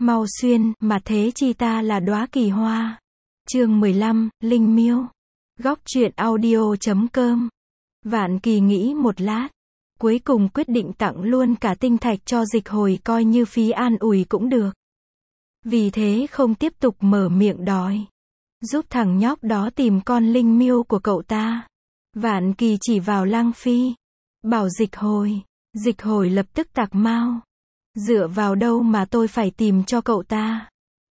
Mau xuyên, mà thế chi ta là đóa kỳ hoa. Chương 15, Linh Miêu. Góc truyện audio.com. Vạn Kỳ nghĩ một lát, cuối cùng quyết định tặng luôn cả tinh thạch cho Dịch Hồi coi như phí an ủi cũng được. Vì thế không tiếp tục mở miệng đòi. Giúp thằng nhóc đó tìm con Linh Miêu của cậu ta. Vạn Kỳ chỉ vào Lăng Phi. Bảo Dịch Hồi lập tức tạc mau. Dựa vào đâu mà tôi phải tìm cho cậu ta?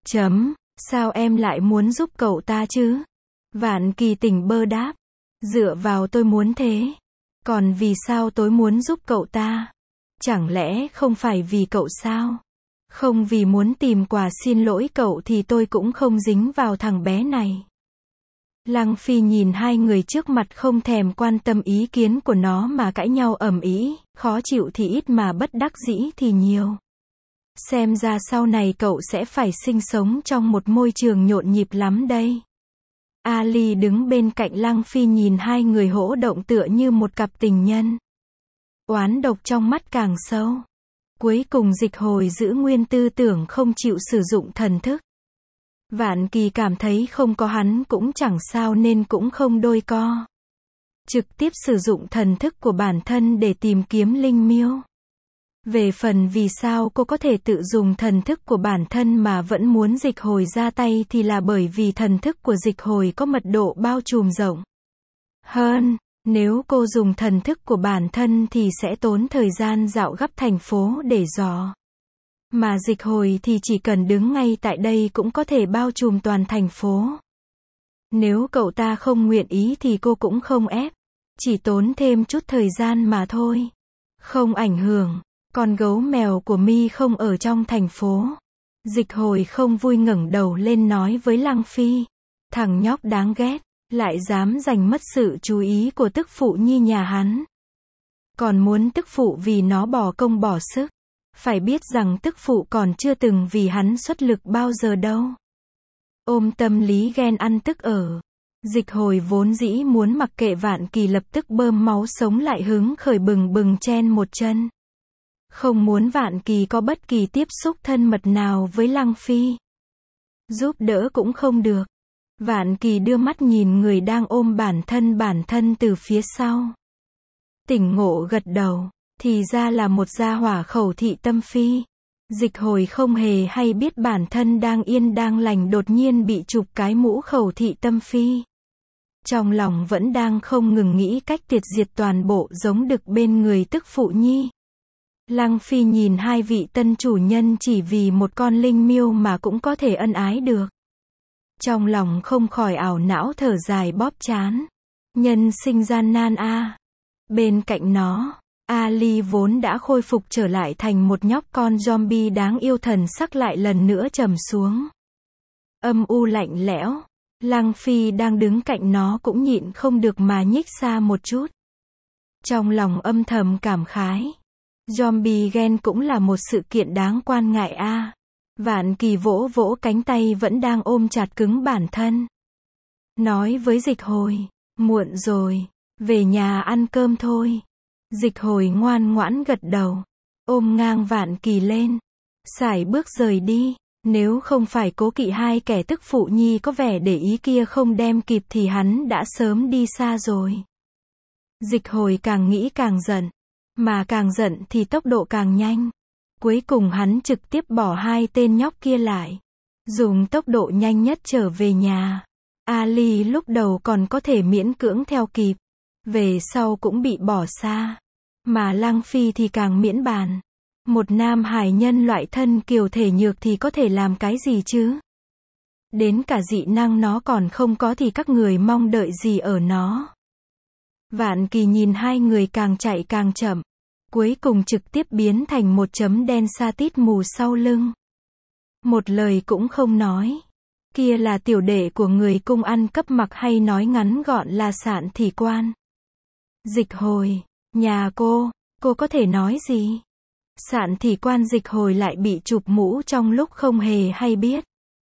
Sao em lại muốn giúp cậu ta chứ? Vạn Kỳ tỉnh bơ đáp. Dựa vào tôi muốn thế. Còn vì sao tôi muốn giúp cậu ta? Chẳng lẽ không phải vì cậu sao? Không vì muốn tìm quà xin lỗi cậu thì tôi cũng không dính vào thằng bé này. Lăng Phi nhìn hai người trước mặt không thèm quan tâm ý kiến của nó mà cãi nhau ầm ĩ, khó chịu thì ít mà bất đắc dĩ thì nhiều. Xem ra sau này cậu sẽ phải sinh sống trong một môi trường nhộn nhịp lắm đây. Ali đứng bên cạnh Lăng Phi nhìn hai người hỗ động tựa như một cặp tình nhân. Oán độc trong mắt càng sâu. Cuối cùng Dịch Hồi giữ nguyên tư tưởng không chịu sử dụng thần thức. Vạn Kỳ cảm thấy không có hắn cũng chẳng sao nên cũng không đôi co. Trực tiếp sử dụng thần thức của bản thân để tìm kiếm Linh Miêu. Về phần vì sao cô có thể tự dùng thần thức của bản thân mà vẫn muốn Dịch Hồi ra tay thì là bởi vì thần thức của Dịch Hồi có mật độ bao trùm rộng hơn. Nếu cô dùng thần thức của bản thân thì sẽ tốn thời gian dạo khắp thành phố để dò. Mà Dịch Hồi thì chỉ cần đứng ngay tại đây cũng có thể bao trùm toàn thành phố. Nếu cậu ta không nguyện ý thì cô cũng không ép. Chỉ tốn thêm chút thời gian mà thôi. Không ảnh hưởng. Con gấu mèo của Mi không ở trong thành phố. Dịch Hồi không vui ngẩng đầu lên nói với Lăng Phi. Thằng nhóc đáng ghét, lại dám giành mất sự chú ý của tức phụ nhi nhà hắn. Còn muốn tức phụ vì nó bỏ công bỏ sức. Phải biết rằng tức phụ còn chưa từng vì hắn xuất lực bao giờ đâu. Ôm tâm lý ghen ăn tức ở. Dịch Hồi vốn dĩ muốn mặc kệ Vạn Kỳ lập tức bơm máu sống lại hứng khởi bừng bừng chen một chân. Không muốn Vạn Kỳ có bất kỳ tiếp xúc thân mật nào với Lăng Phi. Giúp đỡ cũng không được. Vạn Kỳ đưa mắt nhìn người đang ôm bản thân từ phía sau. Tỉnh ngộ gật đầu. Thì ra là một gia hỏa khẩu thị tâm phi. Dịch Hồi không hề hay biết bản thân đang yên đang lành đột nhiên bị chụp cái mũ khẩu thị tâm phi. Trong lòng vẫn đang không ngừng nghĩ cách tiệt diệt toàn bộ giống đực bên người tức phụ nhi. Lăng Phi nhìn hai vị tân chủ nhân chỉ vì một con Linh Miêu mà cũng có thể ân ái được. Trong lòng không khỏi ảo não thở dài bóp trán. Nhân sinh gian nan a. Bên cạnh nó, Ali vốn đã khôi phục trở lại thành một nhóc con zombie đáng yêu thần sắc lại lần nữa trầm xuống. Âm u lạnh lẽo. Lăng Phi đang đứng cạnh nó cũng nhịn không được mà nhích xa một chút. Trong lòng âm thầm cảm khái. Zombie gen cũng là một sự kiện đáng quan ngại a. Vạn Kỳ vỗ vỗ cánh tay vẫn đang ôm chặt cứng bản thân. Nói với Dịch Hồi, muộn rồi, về nhà ăn cơm thôi. Dịch Hồi ngoan ngoãn gật đầu, ôm ngang Vạn Kỳ lên, sải bước rời đi. Nếu không phải cố kỵ hai kẻ tức phụ nhi có vẻ để ý kia không đem kịp thì hắn đã sớm đi xa rồi. Dịch Hồi càng nghĩ càng giận, mà càng giận thì tốc độ càng nhanh. Cuối cùng hắn trực tiếp bỏ hai tên nhóc kia lại, dùng tốc độ nhanh nhất trở về nhà. Ali lúc đầu còn có thể miễn cưỡng theo kịp, về sau cũng bị bỏ xa. Mà Lăng Phi thì càng miễn bàn. Một nam hài nhân loại thân kiều thể nhược thì có thể làm cái gì chứ? Đến cả dị năng nó còn không có thì các người mong đợi gì ở nó? Vạn Kỳ nhìn hai người càng chạy càng chậm. Cuối cùng trực tiếp biến thành một chấm đen sa tít mù sau lưng. Một lời cũng không nói. Kia là tiểu đệ của người cung ăn cấp mặc hay nói ngắn gọn là Sạn Thị Quan. Dịch Hồi, nhà cô có thể nói gì? Sạn Thị Quan Dịch Hồi lại bị chụp mũ trong lúc không hề hay biết.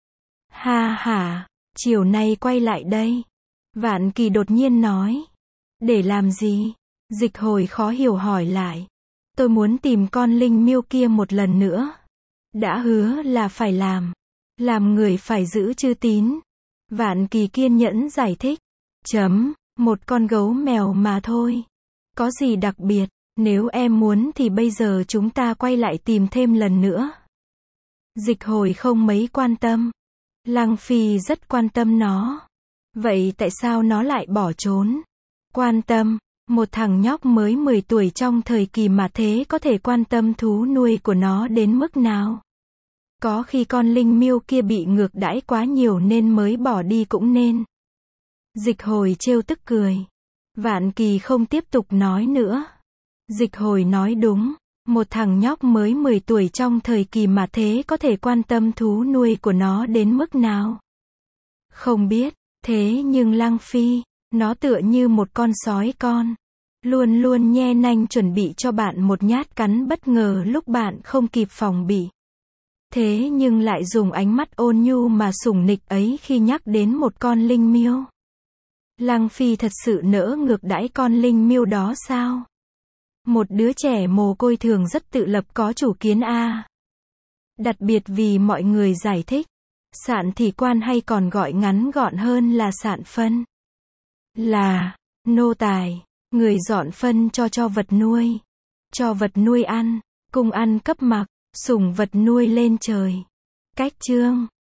Ha ha, chiều nay quay lại đây. Vạn Kỳ đột nhiên nói. Để làm gì? Dịch Hồi khó hiểu hỏi lại. Tôi muốn tìm con Linh Miêu kia một lần nữa. Đã hứa là phải làm người phải giữ chữ tín. Vạn Kỳ kiên nhẫn giải thích. Một con gấu mèo mà thôi. Có gì đặc biệt, nếu em muốn thì bây giờ chúng ta quay lại tìm thêm lần nữa. Dịch Hồi không mấy quan tâm. Lăng Phi rất quan tâm nó. Vậy tại sao nó lại bỏ trốn? Quan tâm, một thằng nhóc mới 10 tuổi trong thời kỳ mà thế có thể quan tâm thú nuôi của nó đến mức nào? Có khi con linh miêu kia bị ngược đãi quá nhiều nên mới bỏ đi cũng nên. Dịch Hồi trêu tức cười. Vạn Kỳ không tiếp tục nói nữa. Dịch Hồi nói đúng. Một thằng nhóc mới 10 tuổi trong thời kỳ mà thế có thể quan tâm thú nuôi của nó đến mức nào? Không biết, thế nhưng Lăng Phi, nó tựa như một con sói con. Luôn luôn nhe nanh chuẩn bị cho bạn một nhát cắn bất ngờ lúc bạn không kịp phòng bị. Thế nhưng lại dùng ánh mắt ôn nhu mà sủng nịch ấy khi nhắc đến một con linh miêu. Lăng Phi thật sự nỡ ngược đãi con linh miêu đó sao? Một đứa trẻ mồ côi thường rất tự lập có chủ kiến a. Đặc biệt vì mọi người giải thích, sạn thì quan hay còn gọi ngắn gọn hơn là sạn phân. Là nô tài, người dọn phân cho vật nuôi. Cho vật nuôi ăn, cung ăn cấp mặc, sủng vật nuôi lên trời. Cách chương